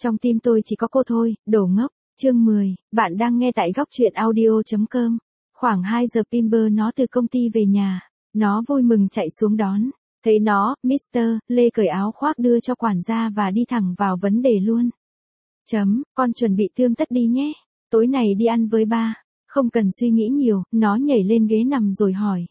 Trong tim tôi chỉ có cô thôi, đồ ngốc. Chương 10, bạn đang nghe tại góc truyện audio.com. Khoảng 2 giờ Timber nó từ công ty về nhà. Nó vui mừng chạy xuống đón. Thấy nó, Mr. Lê cởi áo khoác đưa cho quản gia và đi thẳng vào vấn đề luôn. Con chuẩn bị tươm tất đi nhé. Tối này đi ăn với ba. Không cần suy nghĩ nhiều, nó nhảy lên ghế nằm rồi hỏi.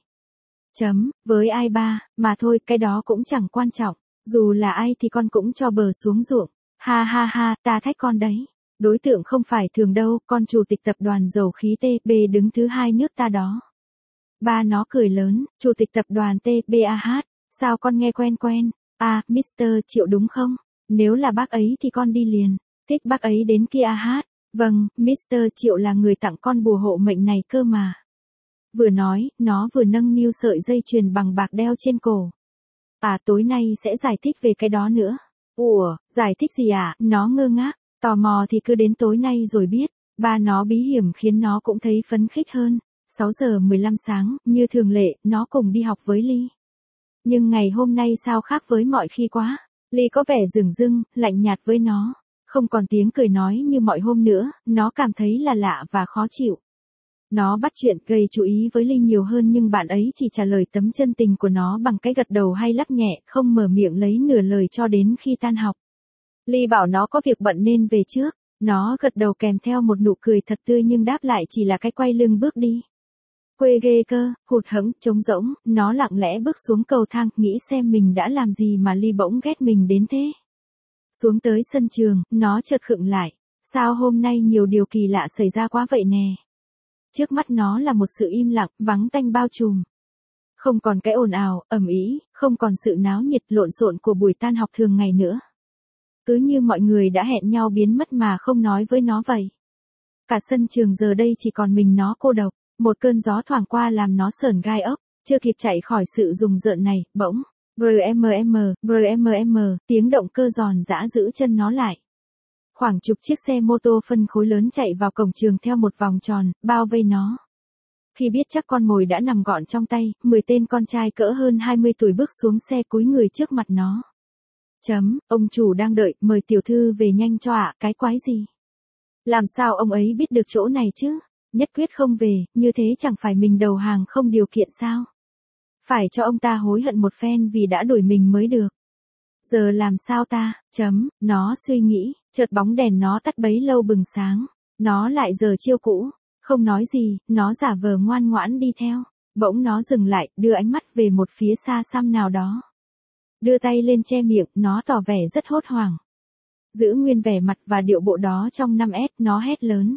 Với ai ba, mà thôi, cái đó cũng chẳng quan trọng. Dù là ai thì con cũng cho bờ xuống ruộng. Ha ha ha, ta thách con đấy. Đối tượng không phải thường đâu, con chủ tịch tập đoàn dầu khí TB đứng thứ 2 nước ta đó. Ba nó cười lớn, chủ tịch tập đoàn TBAH, sao con nghe quen quen? À, Mr. Triệu đúng không? Nếu là bác ấy thì con đi liền. Thích bác ấy đến kia hát. Vâng, Mr. Triệu là người tặng con bùa hộ mệnh này cơ mà. Vừa nói, nó vừa nâng niu sợi dây chuyền bằng bạc đeo trên cổ. À, tối nay sẽ giải thích về cái đó nữa. Ủa, giải thích gì à? Nó ngơ ngác, tò mò thì cứ đến tối nay rồi biết. Ba nó bí hiểm khiến nó cũng thấy phấn khích hơn. 6 giờ 15 sáng, như thường lệ, nó cùng đi học với Ly. Nhưng ngày hôm nay sao khác với mọi khi quá. Ly có vẻ dửng dưng, lạnh nhạt với nó. Không còn tiếng cười nói như mọi hôm nữa, nó cảm thấy là lạ và khó chịu. Nó bắt chuyện gây chú ý với Ly nhiều hơn nhưng bạn ấy chỉ trả lời tấm chân tình của nó bằng cái gật đầu hay lắc nhẹ, không mở miệng lấy nửa lời cho đến khi tan học. Ly bảo nó có việc bận nên về trước. Nó gật đầu kèm theo một nụ cười thật tươi nhưng đáp lại chỉ là cái quay lưng bước đi. Quê ghê cơ, hụt hẫng, trống rỗng, nó lặng lẽ bước xuống cầu thang, nghĩ xem mình đã làm gì mà Ly bỗng ghét mình đến thế. Xuống tới sân trường, nó chợt khựng lại. Sao hôm nay nhiều điều kỳ lạ xảy ra quá vậy nè. Trước mắt nó là một sự im lặng, vắng tanh bao trùm. Không còn cái ồn ào, ầm ĩ, không còn sự náo nhiệt lộn xộn của buổi tan học thường ngày nữa. Cứ như mọi người đã hẹn nhau biến mất mà không nói với nó vậy. Cả sân trường giờ đây chỉ còn mình nó cô độc. Một cơn gió thoảng qua làm nó sởn gai ốc, chưa kịp chạy khỏi sự rùng rợn này, bỗng, brmm, tiếng động cơ giòn giã giữ chân nó lại. Khoảng chục chiếc xe mô tô phân khối lớn chạy vào cổng trường theo một vòng tròn, bao vây nó. Khi biết chắc con mồi đã nằm gọn trong tay, 10 tên con trai cỡ hơn 20 tuổi bước xuống xe cúi người trước mặt nó. Ông chủ đang đợi, mời tiểu thư về nhanh cho ạ, cái quái gì? Làm sao ông ấy biết được chỗ này chứ? Nhất quyết không về, như thế chẳng phải mình đầu hàng không điều kiện sao? Phải cho ông ta hối hận một phen vì đã đuổi mình mới được. Giờ làm sao ta? Nó suy nghĩ, chợt bóng đèn nó tắt bấy lâu bừng sáng. Nó lại giờ chiêu cũ, không nói gì, nó giả vờ ngoan ngoãn đi theo. Bỗng nó dừng lại, đưa ánh mắt về một phía xa xăm nào đó. Đưa tay lên che miệng, nó tỏ vẻ rất hốt hoảng. Giữ nguyên vẻ mặt và điệu bộ đó trong 5S, nó hét lớn.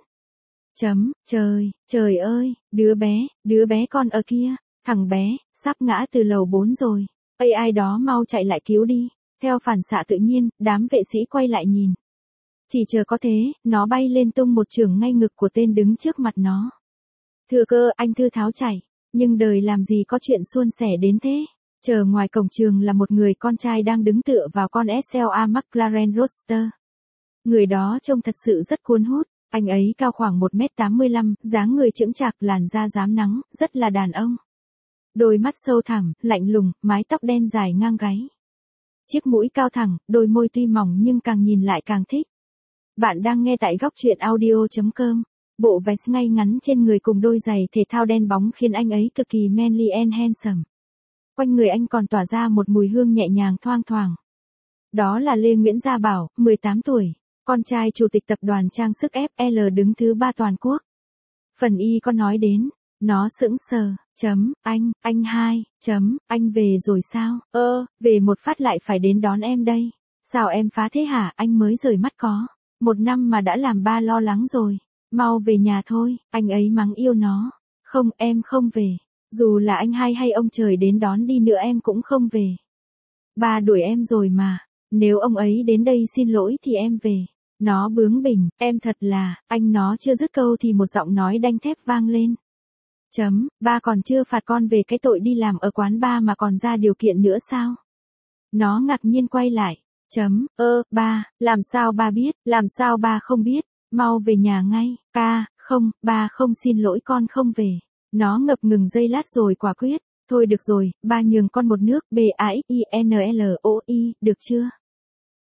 Trời ơi, đứa bé con ở kia, thằng bé, sắp ngã từ lầu 4 rồi. Ai đó mau chạy lại cứu đi. Theo phản xạ tự nhiên, đám vệ sĩ quay lại nhìn. Chỉ chờ có thế, nó bay lên tung một chưởng ngay ngực của tên đứng trước mặt nó. Thừa cơ, anh thư tháo chạy. Nhưng đời làm gì có chuyện suôn sẻ đến thế. Chờ ngoài cổng trường là một người con trai đang đứng tựa vào con SLA McLaren Roadster. Người đó trông thật sự rất cuốn hút. Anh ấy cao khoảng 1m85, dáng người chững chạc, làn da rám nắng, rất là đàn ông. Đôi mắt sâu thẳm, lạnh lùng, mái tóc đen dài ngang gáy. Chiếc mũi cao thẳng, đôi môi tuy mỏng nhưng càng nhìn lại càng thích. Bạn đang nghe tại góc truyện audio.com. Bộ vest ngay ngắn trên người cùng đôi giày thể thao đen bóng khiến anh ấy cực kỳ manly and handsome. Quanh người anh còn tỏa ra một mùi hương nhẹ nhàng thoang thoảng. Đó là Lê Nguyễn Gia Bảo, 18 tuổi. Con trai chủ tịch tập đoàn trang sức FL đứng thứ 3 toàn quốc. Phần Y có nói đến, nó sững sờ, anh hai, anh về rồi sao? Về một phát lại phải đến đón em đây. Sao em phá thế hả? Anh mới rời mắt có 1 năm mà đã làm ba lo lắng rồi. Mau về nhà thôi, anh ấy mắng yêu nó. Không, em không về. Dù là anh hai hay ông trời đến đón đi nữa em cũng không về. Ba đuổi em rồi mà. Nếu ông ấy đến đây xin lỗi thì em về. Nó bướng bỉnh, em thật là, anh nó chưa dứt câu thì một giọng nói đanh thép vang lên. Ba còn chưa phạt con về cái tội đi làm ở quán bar mà còn ra điều kiện nữa sao? Nó ngạc nhiên quay lại. Ba, làm sao ba biết, làm sao ba không biết, mau về nhà ngay, không, ba không xin lỗi con không về. Nó ngập ngừng giây lát rồi quả quyết, thôi được rồi, ba nhường con một nước, BAXINLOI, được chưa?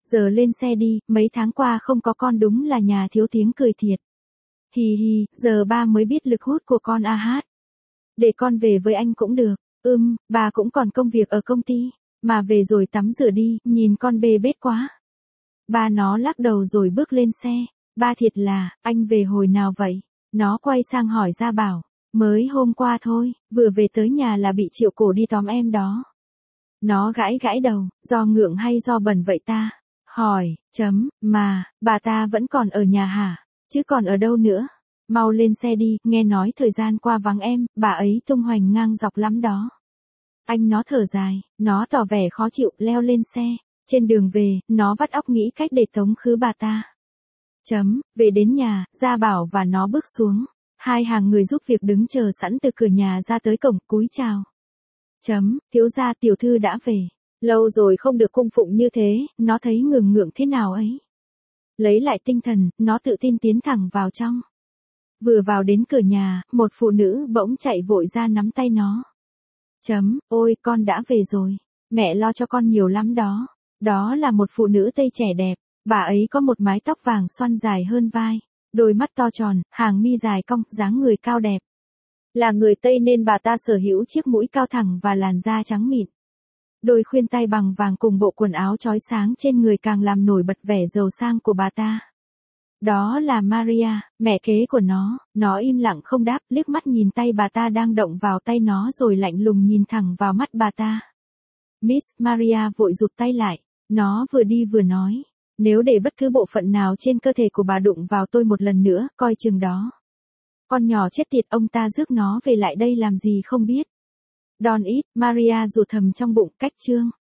Giờ lên xe đi, mấy tháng qua không có con đúng là nhà thiếu tiếng cười thiệt. Hì hì, giờ ba mới biết lực hút của con a hát. Để con về với anh cũng được. Bà cũng còn công việc ở công ty. Mà về rồi tắm rửa đi, nhìn con bê bết quá. Ba nó lắc đầu rồi bước lên xe. Ba thiệt là, anh về hồi nào vậy? Nó quay sang hỏi Gia Bảo. Mới hôm qua thôi, vừa về tới nhà là bị Triệu Cổ đi tóm em đó. Nó gãi gãi đầu, do ngượng hay do bẩn vậy ta? Hỏi, mà, bà ta vẫn còn ở nhà hả? Chứ còn ở đâu nữa? Mau lên xe đi, nghe nói thời gian qua vắng em, bà ấy tung hoành ngang dọc lắm đó. Anh nó thở dài, nó tỏ vẻ khó chịu, leo lên xe. Trên đường về, nó vắt óc nghĩ cách để tống khứ bà ta. Về đến nhà, Gia Bảo và nó bước xuống. Hai hàng người giúp việc đứng chờ sẵn từ cửa nhà ra tới cổng, cúi chào. Thiếu gia tiểu thư đã về. Lâu rồi không được cung phụng như thế, nó thấy ngượng ngượng thế nào ấy. Lấy lại tinh thần, nó tự tin tiến thẳng vào trong. Vừa vào đến cửa nhà, một phụ nữ bỗng chạy vội ra nắm tay nó. Ôi, con đã về rồi. Mẹ lo cho con nhiều lắm đó. Đó là một phụ nữ Tây trẻ đẹp. Bà ấy có một mái tóc vàng xoăn dài hơn vai. Đôi mắt to tròn, hàng mi dài cong, dáng người cao đẹp. Là người Tây nên bà ta sở hữu chiếc mũi cao thẳng và làn da trắng mịn. Đôi khuyên tai bằng vàng cùng bộ quần áo chói sáng trên người càng làm nổi bật vẻ giàu sang của bà ta. Đó là Maria, mẹ kế của nó im lặng không đáp, liếc mắt nhìn tay bà ta đang động vào tay nó rồi lạnh lùng nhìn thẳng vào mắt bà ta. Miss Maria vội rụt tay lại, nó vừa đi vừa nói, nếu để bất cứ bộ phận nào trên cơ thể của bà đụng vào tôi một lần nữa, coi chừng đó. Con nhỏ chết tiệt, ông ta rước nó về lại đây làm gì không biết. Don't it, Maria rụt thầm trong bụng, cách chương.